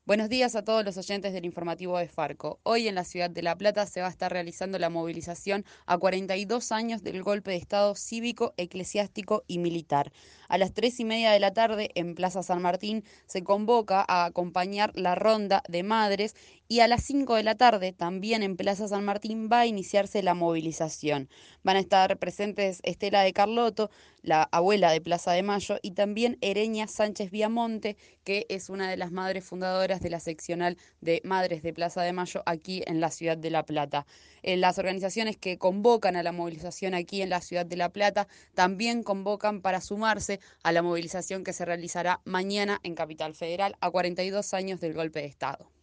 Buenos días a todos los oyentes del informativo de Farco. Hoy en la ciudad de La Plata se va a estar realizando la movilización a 42 años del golpe de Estado cívico, eclesiástico y militar. A las 3:30 de la tarde en Plaza San Martín se convoca a acompañar la ronda de madres y a las 5 de la tarde también en Plaza San Martín va a iniciarse la movilización. Van a estar presentes Estela de Carlotto, la abuela de Plaza de Mayo, y también Ereña Sánchez Viamonte, que es una de las madres fundadoras de la seccional de Madres de Plaza de Mayo aquí en la ciudad de La Plata. Las organizaciones que convocan a la movilización aquí en la ciudad de La Plata también convocan para sumarse a la movilización que se realizará mañana en Capital Federal a 42 años del golpe de Estado.